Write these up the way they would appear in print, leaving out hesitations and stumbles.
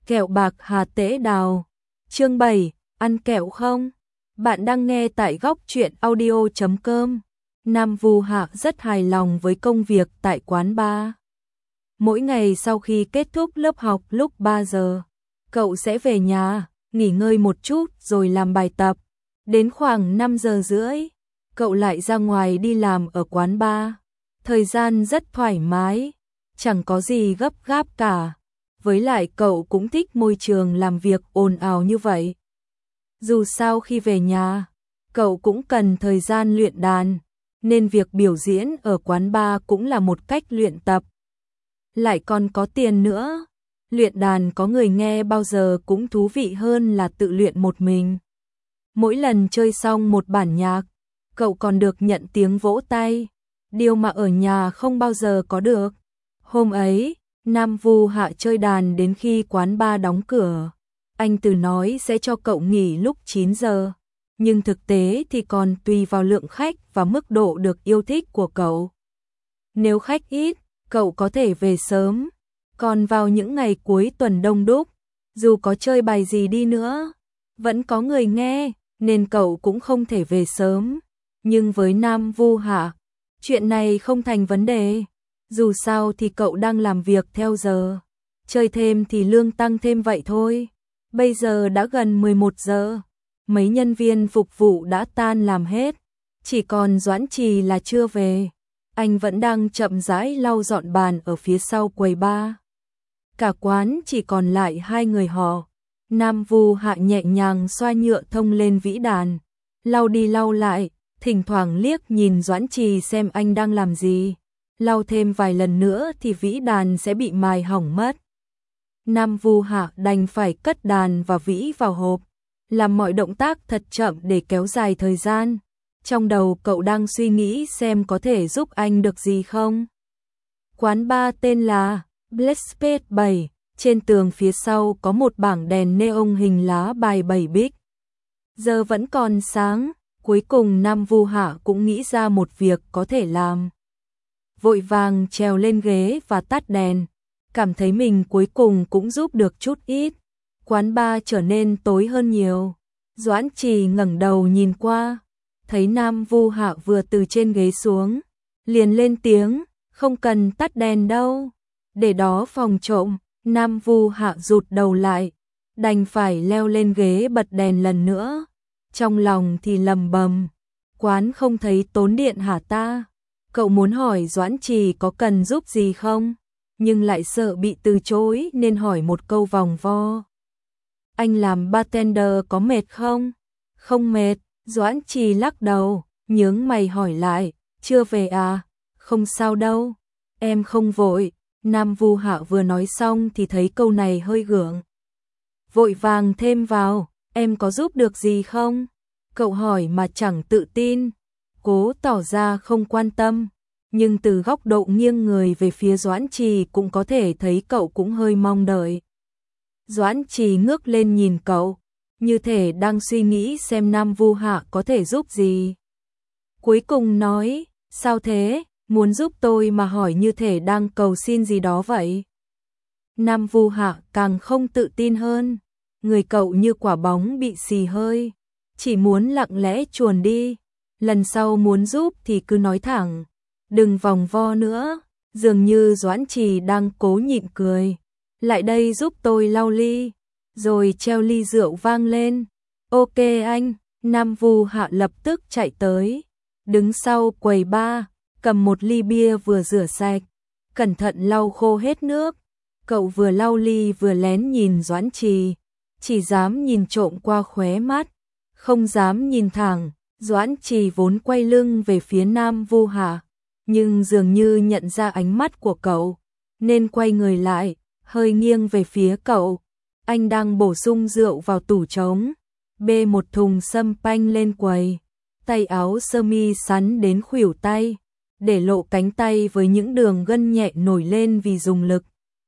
Kẹo bạc hà tế đào. Chương 7, ăn kẹo không? Bạn đang nghe tại góc truyện audio.com. Nam Vu Hạ rất hài lòng với công việc tại quán bar. Mỗi ngày sau khi kết thúc lớp học lúc 3 giờ, cậu sẽ về nhà, nghỉ ngơi một chút rồi làm bài tập. Đến khoảng 5 giờ rưỡi, cậu lại ra ngoài đi làm ở quán bar. Thời gian rất thoải mái, chẳng có gì gấp gáp cả. Với lại cậu cũng thích môi trường làm việc ồn ào như vậy. Dù sao khi về nhà, cậu cũng cần thời gian luyện đàn, nên việc biểu diễn ở quán bar cũng là một cách luyện tập. Lại còn có tiền nữa, luyện đàn có người nghe bao giờ cũng thú vị hơn là tự luyện một mình. Mỗi lần chơi xong một bản nhạc, cậu còn được nhận tiếng vỗ tay, điều mà ở nhà không bao giờ có được. Hôm ấy, Nam Vu Hạ chơi đàn đến khi quán bar đóng cửa. Anh Từ nói sẽ cho cậu nghỉ lúc 9 giờ, nhưng thực tế thì còn tùy vào lượng khách và mức độ được yêu thích của cậu. Nếu khách ít, cậu có thể về sớm, còn vào những ngày cuối tuần đông đúc, dù có chơi bài gì đi nữa, vẫn có người nghe, nên cậu cũng không thể về sớm. Nhưng với Nam Vu Hạ, chuyện này không thành vấn đề. Dù sao thì cậu đang làm việc theo giờ, chơi thêm thì lương tăng thêm vậy thôi. Bây giờ đã gần 11 giờ, mấy nhân viên phục vụ đã tan làm hết, chỉ còn Doãn Trì là chưa về. Anh vẫn đang chậm rãi lau dọn bàn ở phía sau quầy bar. Cả quán chỉ còn lại hai người họ. Nam Vu Hạ nhẹ nhàng xoa nhựa thông lên vĩ đàn, lau đi lau lại, thỉnh thoảng liếc nhìn Doãn Trì xem anh đang làm gì. Lau thêm vài lần nữa thì vĩ đàn sẽ bị mài hỏng mất. Nam Vu Hạ đành phải cất đàn và vĩ vào hộp, làm mọi động tác thật chậm để kéo dài thời gian. Trong đầu cậu đang suy nghĩ xem có thể giúp anh được gì không. Quán bar tên là Black Space 7, trên tường phía sau có một bảng đèn neon hình lá bài 7 bích. Giờ vẫn còn sáng, cuối cùng Nam Vu Hạ cũng nghĩ ra một việc có thể làm. Vội vàng trèo lên ghế và tắt đèn, cảm thấy mình cuối cùng cũng giúp được chút ít. Quán bar trở nên tối hơn nhiều. Doãn Trì ngẩng đầu nhìn qua, thấy Nam Vu Hạ vừa từ trên ghế xuống, liền lên tiếng, không cần tắt đèn đâu, để đó phòng trộm. Nam Vu Hạ rụt đầu lại, đành phải leo lên ghế bật đèn lần nữa. Trong lòng thì lầm bầm, quán không thấy tốn điện hả ta? Cậu muốn hỏi Doãn Trì có cần giúp gì không, nhưng lại sợ bị từ chối nên hỏi một câu vòng vo. Anh làm bartender có mệt không? Không mệt, Doãn Trì lắc đầu, nhướng mày hỏi lại, chưa về à? Không sao đâu, em không vội. Nam Vu Hạ vừa nói xong thì thấy câu này hơi gượng. Vội vàng thêm vào, em có giúp được gì không? Cậu hỏi mà chẳng tự tin, cố tỏ ra không quan tâm, nhưng từ góc độ nghiêng người về phía Doãn Trì cũng có thể thấy cậu cũng hơi mong đợi. Doãn Trì ngước lên nhìn cậu, như thể đang suy nghĩ xem Nam Vu Hạ có thể giúp gì. Cuối cùng nói, sao thế, muốn giúp tôi mà hỏi như thể đang cầu xin gì đó vậy. Nam Vu Hạ càng không tự tin hơn, người cậu như quả bóng bị xì hơi, chỉ muốn lặng lẽ chuồn đi. Lần sau muốn giúp thì cứ nói thẳng, đừng vòng vo nữa. Dường như Doãn Trì đang cố nhịn cười. Lại đây giúp tôi lau ly. Rồi treo ly rượu vang lên. Ok anh. Nam Vu Hạ lập tức chạy tới, đứng sau quầy bar, cầm một ly bia vừa rửa sạch, cẩn thận lau khô hết nước. Cậu vừa lau ly vừa lén nhìn Doãn Trì, chỉ dám nhìn trộm qua khóe mắt, không dám nhìn thẳng. Doãn Trì vốn quay lưng về phía Nam Vu Hạ, nhưng dường như nhận ra ánh mắt của cậu, nên quay người lại, hơi nghiêng về phía cậu. Anh đang bổ sung rượu vào tủ trống, bê một thùng sâm panh lên quầy, tay áo sơ mi sắn đến khuỷu tay, để lộ cánh tay với những đường gân nhẹ nổi lên vì dùng lực.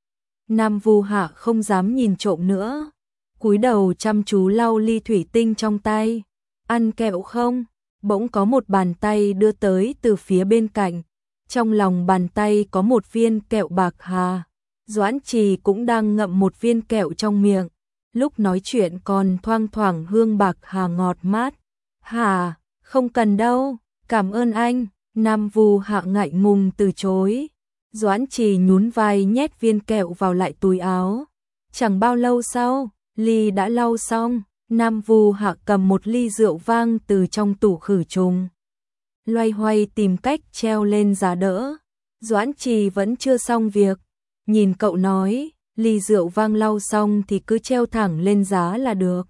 Nam Vu Hạ không dám nhìn trộm nữa, cúi đầu chăm chú lau ly thủy tinh trong tay. Ăn kẹo không? Bỗng có một bàn tay đưa tới từ phía bên cạnh. Trong lòng bàn tay có một viên kẹo bạc hà. Doãn Trì cũng đang ngậm một viên kẹo trong miệng, lúc nói chuyện còn thoang thoảng hương bạc hà ngọt mát. Hà, không cần đâu, cảm ơn anh, Nam Vu Hạ ngại ngùng từ chối. Doãn Trì nhún vai nhét viên kẹo vào lại túi áo. Chẳng bao lâu sau, ly đã lau xong, Nam Vu Hạ cầm một ly rượu vang từ trong tủ khử trùng. Loay hoay tìm cách treo lên giá đỡ. Doãn Trì vẫn chưa xong việc, nhìn cậu nói, ly rượu vang lau xong thì cứ treo thẳng lên giá là được.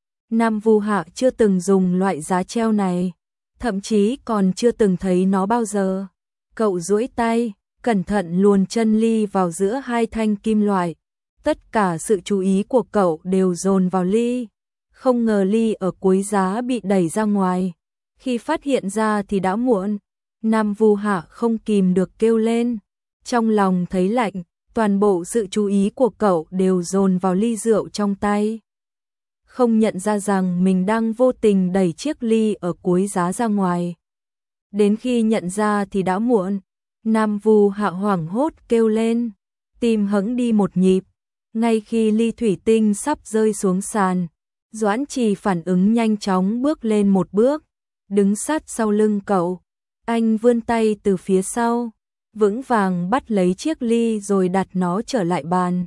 Nam Vu Hạ chưa từng dùng loại giá treo này, thậm chí còn chưa từng thấy nó bao giờ. Cậu duỗi tay, cẩn thận luồn chân ly vào giữa hai thanh kim loại. Tất cả sự chú ý của cậu đều dồn vào ly. Không ngờ ly ở cuối giá bị đẩy ra ngoài. Khi phát hiện ra thì đã muộn. Nam Vu Hạ không kìm được kêu lên. Trong lòng thấy lạnh, toàn bộ sự chú ý của cậu đều dồn vào ly rượu trong tay. Không nhận ra rằng mình đang vô tình đẩy chiếc ly ở cuối giá ra ngoài. Đến khi nhận ra thì đã muộn. Nam Vu Hạ hoảng hốt kêu lên, tim hững đi một nhịp. Ngay khi ly thủy tinh sắp rơi xuống sàn, Doãn Trì phản ứng nhanh chóng bước lên một bước, đứng sát sau lưng cậu. Anh vươn tay từ phía sau, vững vàng bắt lấy chiếc ly rồi đặt nó trở lại bàn.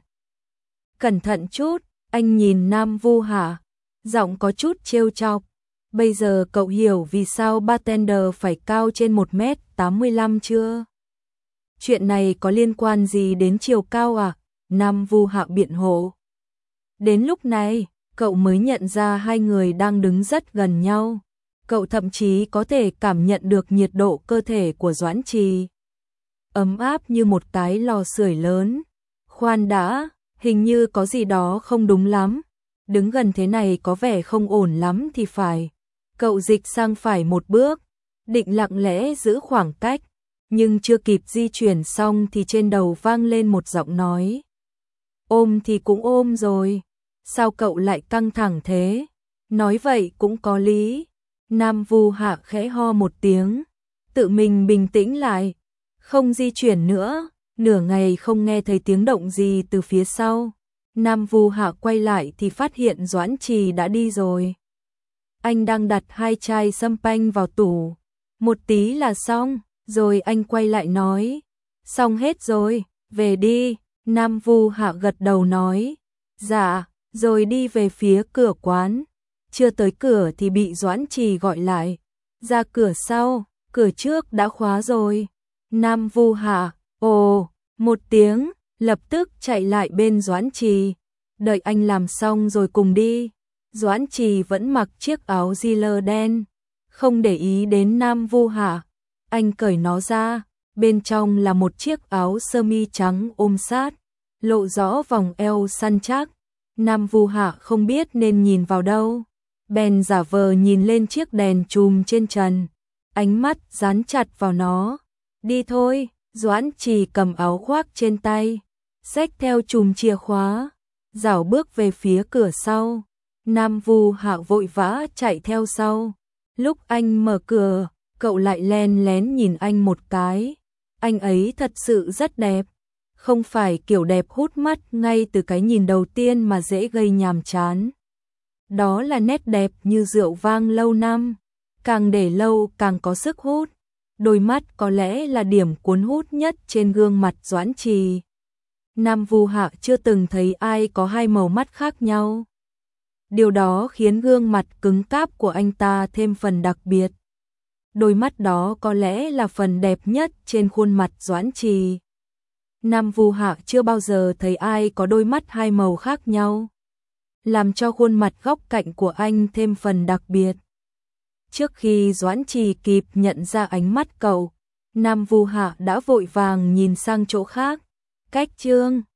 Cẩn thận chút, anh nhìn Nam Vu Hạ, giọng có chút trêu chọc. Bây giờ cậu hiểu vì sao bartender phải cao trên 1m85 chưa? Chuyện này có liên quan gì đến chiều cao à? Nam Vu Hạ biện hộ. Đến lúc này, cậu mới nhận ra hai người đang đứng rất gần nhau. Cậu thậm chí có thể cảm nhận được nhiệt độ cơ thể của Doãn Trì. Ấm áp như một cái lò sưởi lớn. Khoan đã, hình như có gì đó không đúng lắm. Đứng gần thế này có vẻ không ổn lắm thì phải. Cậu dịch sang phải một bước, định lặng lẽ giữ khoảng cách. Nhưng chưa kịp di chuyển xong thì trên đầu vang lên một giọng nói. Ôm thì cũng ôm rồi, sao cậu lại căng thẳng thế? Nói vậy cũng có lý. Nam Vu Hạ khẽ ho một tiếng, tự mình bình tĩnh lại, không di chuyển nữa. Nửa ngày không nghe thấy tiếng động gì từ phía sau. Nam Vu Hạ quay lại thì phát hiện Doãn Trì đã đi rồi. Anh đang đặt hai chai champagne vào tủ. Một tí là xong. Rồi anh quay lại nói, xong hết rồi, về đi. Nam Vu Hạ gật đầu nói, dạ, rồi đi về phía cửa quán. Chưa tới cửa thì bị Doãn Trì gọi lại, ra cửa sau, cửa trước đã khóa rồi. Nam Vu Hạ, ồ, một tiếng, lập tức chạy lại bên Doãn Trì, đợi anh làm xong rồi cùng đi. Doãn Trì vẫn mặc chiếc áo jean đen, không để ý đến Nam Vu Hạ. Anh cởi nó ra, bên trong là một chiếc áo sơ mi trắng ôm sát, lộ rõ vòng eo săn chắc. Nam Vu Hạ không biết nên nhìn vào đâu, bèn giả vờ nhìn lên chiếc đèn chùm trên trần, ánh mắt dán chặt vào nó. Đi thôi, Doãn Trì cầm áo khoác trên tay, xách theo chùm chìa khóa, rảo bước về phía cửa sau. Nam Vu Hạ vội vã chạy theo sau. Lúc anh mở cửa, cậu lại len lén nhìn anh một cái. Anh ấy thật sự rất đẹp. Không phải kiểu đẹp hút mắt ngay từ cái nhìn đầu tiên mà dễ gây nhàm chán. Đó là nét đẹp như rượu vang lâu năm. Càng để lâu càng có sức hút. Đôi mắt có lẽ là điểm cuốn hút nhất trên gương mặt Doãn Trì. Nam Vu Hạ chưa từng thấy ai có hai màu mắt khác nhau. Điều đó khiến gương mặt cứng cáp của anh ta thêm phần đặc biệt. Đôi mắt đó có lẽ là phần đẹp nhất trên khuôn mặt Doãn Trì. Nam Vu Hạ chưa bao giờ thấy ai có đôi mắt hai màu khác nhau, làm cho khuôn mặt góc cạnh của anh thêm phần đặc biệt. Trước khi Doãn Trì kịp nhận ra ánh mắt cậu, Nam Vu Hạ đã vội vàng nhìn sang chỗ khác. Cách chương